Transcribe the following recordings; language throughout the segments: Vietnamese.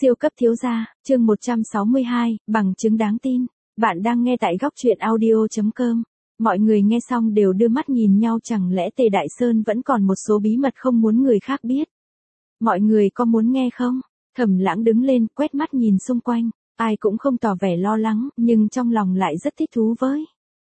Siêu cấp thiếu gia, chương 162, bằng chứng đáng tin. Bạn đang nghe tại góc truyện audio.com. Mọi người nghe xong đều đưa mắt nhìn nhau, chẳng lẽ Tề Đại Sơn vẫn còn một số bí mật không muốn người khác biết. Mọi người có muốn nghe không? Thẩm Lãng đứng lên, quét mắt nhìn xung quanh, ai cũng không tỏ vẻ lo lắng, nhưng trong lòng lại rất thích thú với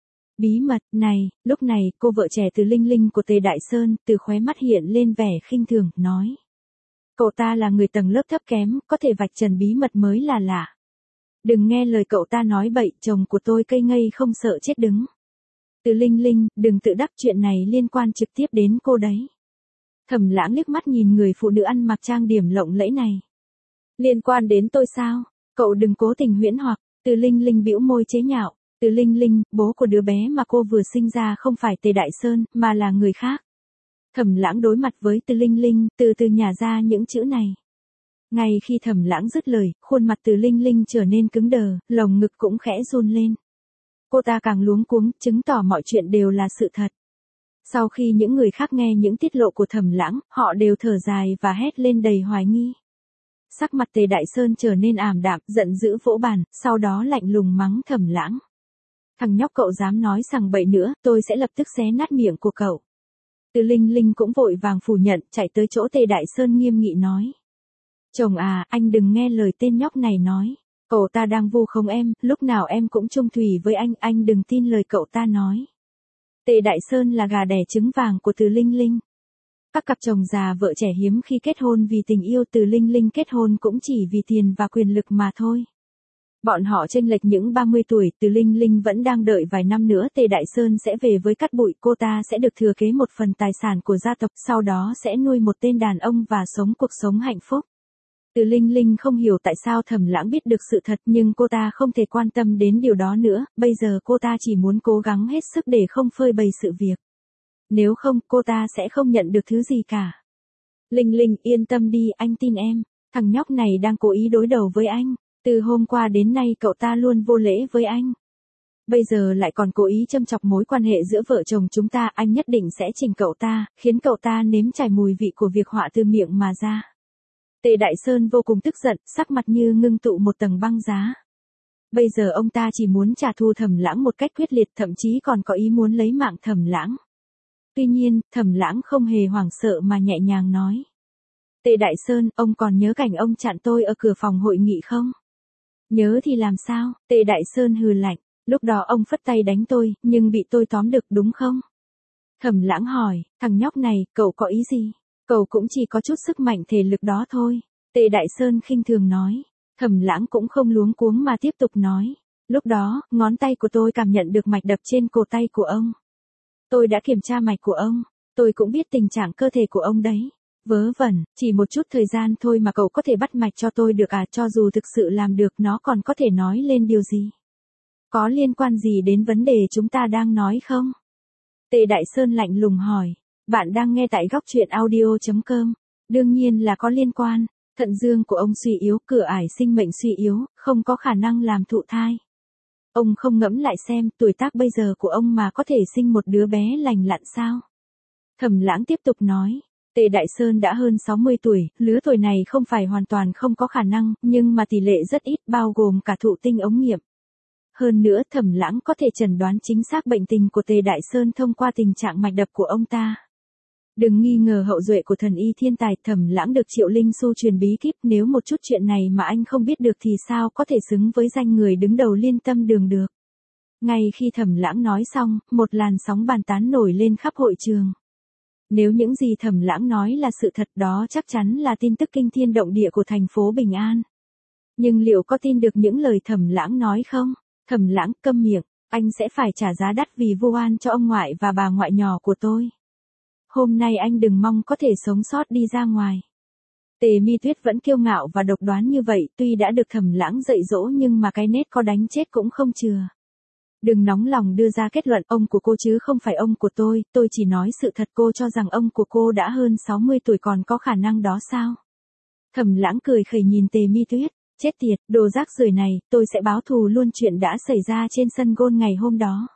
bí mật này. Lúc này, cô vợ trẻ Từ Linh Linh của Tề Đại Sơn, từ khóe mắt hiện lên vẻ khinh thường, nói. Cậu ta là người tầng lớp thấp kém, có thể vạch trần bí mật mới là lạ. Đừng nghe lời cậu ta nói bậy, chồng của tôi cây ngây không sợ chết đứng. Từ Linh Linh, đừng tự đắc, chuyện này liên quan trực tiếp đến cô đấy. Thẩm Lãng liếc mắt nhìn người phụ nữ ăn mặc trang điểm lộng lẫy này. Liên quan đến tôi sao? Cậu đừng cố tình huyễn hoặc. Từ Linh Linh bĩu môi chế nhạo. Từ Linh Linh, bố của đứa bé mà cô vừa sinh ra không phải Tề Đại Sơn, mà là người khác. Thẩm Lãng đối mặt với Từ Linh Linh, từ từ nhả ra những chữ này. Ngay khi Thẩm Lãng dứt lời, khuôn mặt Từ Linh Linh trở nên cứng đờ, lồng ngực cũng khẽ run lên. Cô ta càng luống cuống, chứng tỏ mọi chuyện đều là sự thật. Sau khi những người khác nghe những tiết lộ của Thẩm Lãng, họ đều thở dài và hét lên đầy hoài nghi. Sắc mặt Tề Đại Sơn trở nên ảm đạm, giận dữ vỗ bàn, sau đó lạnh lùng mắng Thẩm Lãng. Thằng nhóc, cậu dám nói sằng bậy nữa, tôi sẽ lập tức xé nát miệng của cậu. Từ Linh Linh cũng vội vàng phủ nhận, chạy tới chỗ Tề Đại Sơn nghiêm nghị nói. Chồng à, anh đừng nghe lời tên nhóc này nói. Cậu ta đang vu khống em, lúc nào em cũng chung thủy với anh đừng tin lời cậu ta nói. Tề Đại Sơn là gà đẻ trứng vàng của Từ Linh Linh. Các cặp chồng già vợ trẻ hiếm khi kết hôn vì tình yêu, Từ Linh Linh kết hôn cũng chỉ vì tiền và quyền lực mà thôi. Bọn họ chênh lệch những 30 tuổi, Từ Linh Linh vẫn đang đợi vài năm nữa Tề Đại Sơn sẽ về với cát bụi, cô ta sẽ được thừa kế một phần tài sản của gia tộc, sau đó sẽ nuôi một tên đàn ông và sống cuộc sống hạnh phúc. Từ Linh Linh không hiểu tại sao Thẩm Lãng biết được sự thật, nhưng cô ta không thể quan tâm đến điều đó nữa, bây giờ cô ta chỉ muốn cố gắng hết sức để không phơi bày sự việc. Nếu không, cô ta sẽ không nhận được thứ gì cả. Linh Linh, yên tâm đi, anh tin em, thằng nhóc này đang cố ý đối đầu với anh. Từ hôm qua đến nay cậu ta luôn vô lễ với anh. Bây giờ lại còn cố ý châm chọc mối quan hệ giữa vợ chồng chúng ta, anh nhất định sẽ chỉnh cậu ta, khiến cậu ta nếm trải mùi vị của việc họa từ miệng mà ra. Tề Đại Sơn vô cùng tức giận, sắc mặt như ngưng tụ một tầng băng giá. Bây giờ ông ta chỉ muốn trả thù Thẩm Lãng một cách quyết liệt, thậm chí còn có ý muốn lấy mạng Thẩm Lãng. Tuy nhiên, Thẩm Lãng không hề hoảng sợ mà nhẹ nhàng nói. Tề Đại Sơn, ông còn nhớ cảnh ông chặn tôi ở cửa phòng hội nghị không? Nhớ thì làm sao? Tề Đại Sơn hừ lạnh, lúc đó ông phất tay đánh tôi, nhưng bị tôi tóm được đúng không? Thẩm Lãng hỏi, thằng nhóc này, cậu có ý gì? Cậu cũng chỉ có chút sức mạnh thể lực đó thôi. Tề Đại Sơn khinh thường nói. Thẩm Lãng cũng không luống cuống mà tiếp tục nói. Lúc đó, ngón tay của tôi cảm nhận được mạch đập trên cổ tay của ông. Tôi đã kiểm tra mạch của ông. Tôi cũng biết tình trạng cơ thể của ông đấy. Vớ vẩn, chỉ một chút thời gian thôi mà cậu có thể bắt mạch cho tôi được à? Cho dù thực sự làm được, nó còn có thể nói lên điều gì? Có liên quan gì đến vấn đề chúng ta đang nói không? Tề Đại Sơn lạnh lùng hỏi. Bạn đang nghe tại góc truyện audio.com. Đương nhiên là có liên quan. Thận dương của ông suy yếu, cửa ải sinh mệnh suy yếu, không có khả năng làm thụ thai. Ông không ngẫm lại xem, tuổi tác bây giờ của ông mà có thể sinh một đứa bé lành lặn sao? Thẩm Lãng tiếp tục nói. Tề Đại Sơn đã hơn 60 tuổi, lứa tuổi này không phải hoàn toàn không có khả năng, nhưng mà tỷ lệ rất ít, bao gồm cả thụ tinh ống nghiệm. Hơn nữa, Thẩm Lãng có thể chẩn đoán chính xác bệnh tình của Tề Đại Sơn thông qua tình trạng mạch đập của ông ta. Đừng nghi ngờ hậu duệ của thần y thiên tài. Thẩm Lãng được Triệu Linh Xu truyền bí kíp, nếu một chút chuyện này mà anh không biết được thì sao có thể xứng với danh người đứng đầu Liên Tâm Đường được. Ngay khi Thẩm Lãng nói xong, một làn sóng bàn tán nổi lên khắp hội trường. Nếu những gì Thẩm Lãng nói là sự thật, đó chắc chắn là tin tức kinh thiên động địa của thành phố Bình An. Nhưng liệu có tin được những lời Thẩm Lãng nói không? Thẩm Lãng, câm miệng, anh sẽ phải trả giá đắt vì vu oan cho ông ngoại và bà ngoại nhỏ của tôi. Hôm nay anh đừng mong có thể sống sót đi ra ngoài. Tề Mi Tuyết vẫn kiêu ngạo và độc đoán như vậy, tuy đã được Thẩm Lãng dạy dỗ nhưng mà cái nết có đánh chết cũng không chừa. Đừng nóng lòng đưa ra kết luận, ông của cô chứ không phải ông của tôi chỉ nói sự thật. Cô cho rằng ông của cô đã hơn 60 tuổi còn có khả năng đó sao? Thẩm Lãng cười khẩy nhìn Tề Mi Tuyết, chết tiệt, đồ rác rưởi này, tôi sẽ báo thù luôn chuyện đã xảy ra trên sân golf ngày hôm đó.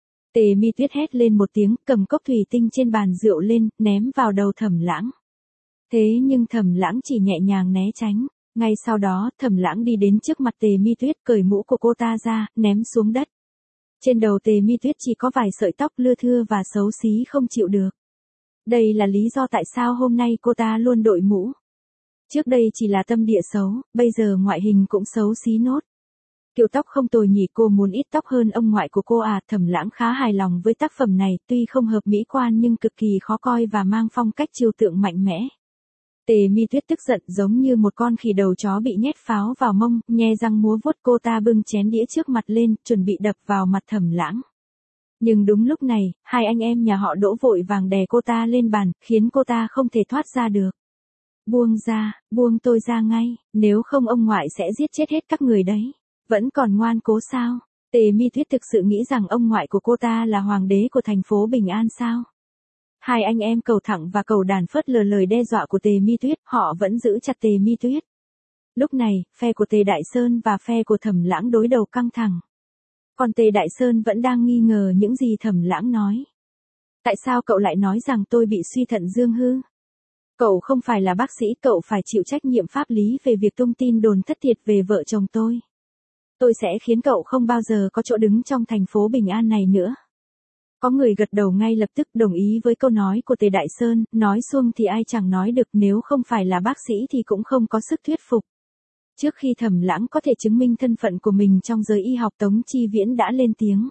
Tề Mi Tuyết hét lên một tiếng, cầm cốc thủy tinh trên bàn rượu lên, ném vào đầu Thẩm Lãng. Thế nhưng Thẩm Lãng chỉ nhẹ nhàng né tránh. Ngay sau đó, Thẩm Lãng đi đến trước mặt Tề Mi Tuyết, cởi mũ của cô ta ra, ném xuống đất. Trên đầu Tề Mi Tuyết chỉ có vài sợi tóc lưa thưa và xấu xí không chịu được. Đây là lý do tại sao hôm nay cô ta luôn đội mũ. Trước đây chỉ là tâm địa xấu, bây giờ ngoại hình cũng xấu xí nốt. Kiểu tóc không tồi nhỉ, cô muốn ít tóc hơn ông ngoại của cô à? Thẩm Lãng khá hài lòng với tác phẩm này, tuy không hợp mỹ quan nhưng cực kỳ khó coi và mang phong cách trừu tượng mạnh mẽ. Tề Mi Tuyết tức giận giống như một con khỉ đầu chó bị nhét pháo vào mông, nhe răng múa vuốt. Cô ta bưng chén đĩa trước mặt lên, chuẩn bị đập vào mặt Thẩm Lãng. Nhưng đúng lúc này, hai anh em nhà họ Đỗ vội vàng đè cô ta lên bàn, khiến cô ta không thể thoát ra được. Buông ra, buông tôi ra ngay, nếu không ông ngoại sẽ giết chết hết các người đấy. Vẫn còn ngoan cố sao? Tề Mi Tuyết thực sự nghĩ rằng ông ngoại của cô ta là hoàng đế của thành phố Bình An sao? Hai anh em Cầu Thẳng và Cầu Đàn phớt lờ lời đe dọa của Tề Mi Tuyết, họ vẫn giữ chặt Tề Mi Tuyết. Lúc này, phe của Tề Đại Sơn và phe của Thẩm Lãng đối đầu căng thẳng. Còn Tề Đại Sơn vẫn đang nghi ngờ những gì Thẩm Lãng nói. Tại sao cậu lại nói rằng tôi bị suy thận dương hư? Cậu không phải là bác sĩ, cậu phải chịu trách nhiệm pháp lý về việc tung tin đồn thất thiệt về vợ chồng tôi. Tôi sẽ khiến cậu không bao giờ có chỗ đứng trong thành phố Bình An này nữa. Có người gật đầu ngay lập tức đồng ý với câu nói của Tề Đại Sơn, nói suông thì ai chẳng nói được, nếu không phải là bác sĩ thì cũng không có sức thuyết phục. Trước khi Thẩm Lãng có thể chứng minh thân phận của mình trong giới y học, Tống Chi Viễn đã lên tiếng.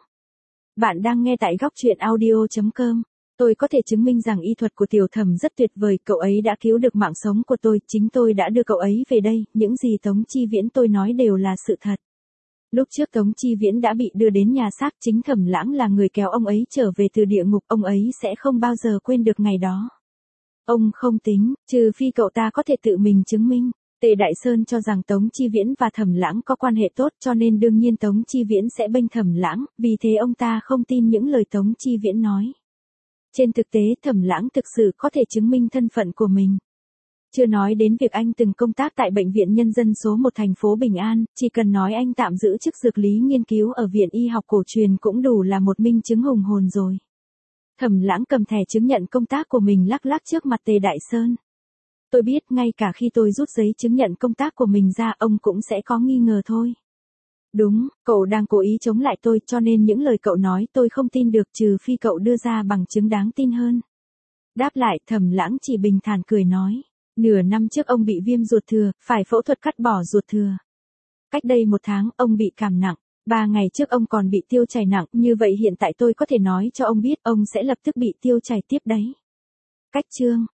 Bạn đang nghe tại góc truyện audio.com. Tôi có thể chứng minh rằng y thuật của Tiểu Thẩm rất tuyệt vời, cậu ấy đã cứu được mạng sống của tôi, chính tôi đã đưa cậu ấy về đây, những gì Tống Chi Viễn tôi nói đều là sự thật. Lúc trước Tống Chi Viễn đã bị đưa đến nhà xác, chính Thẩm Lãng là người kéo ông ấy trở về từ địa ngục, ông ấy sẽ không bao giờ quên được ngày đó. Ông không tính, trừ phi cậu ta có thể tự mình chứng minh. Tề Đại Sơn cho rằng Tống Chi Viễn và Thẩm Lãng có quan hệ tốt, cho nên đương nhiên Tống Chi Viễn sẽ bênh Thẩm Lãng, vì thế ông ta không tin những lời Tống Chi Viễn nói. Trên thực tế Thẩm Lãng thực sự có thể chứng minh thân phận của mình. Chưa nói đến việc anh từng công tác tại Bệnh viện Nhân dân số 1 thành phố Bình An, chỉ cần nói anh tạm giữ chức dược lý nghiên cứu ở Viện Y học cổ truyền cũng đủ là một minh chứng hùng hồn rồi. Thẩm Lãng cầm thẻ chứng nhận công tác của mình lắc lắc trước mặt Tề Đại Sơn. Tôi biết ngay cả khi tôi rút giấy chứng nhận công tác của mình ra ông cũng sẽ có nghi ngờ thôi. Đúng, cậu đang cố ý chống lại tôi, cho nên những lời cậu nói tôi không tin được, trừ phi cậu đưa ra bằng chứng đáng tin hơn. Đáp lại, Thẩm Lãng chỉ bình thản cười nói. Nửa năm trước ông bị viêm ruột thừa, phải phẫu thuật cắt bỏ ruột thừa. Cách đây 1 tháng, ông bị cảm nặng. 3 ngày trước ông còn bị tiêu chảy nặng, như vậy hiện tại tôi có thể nói cho ông biết ông sẽ lập tức bị tiêu chảy tiếp đấy. Cách chương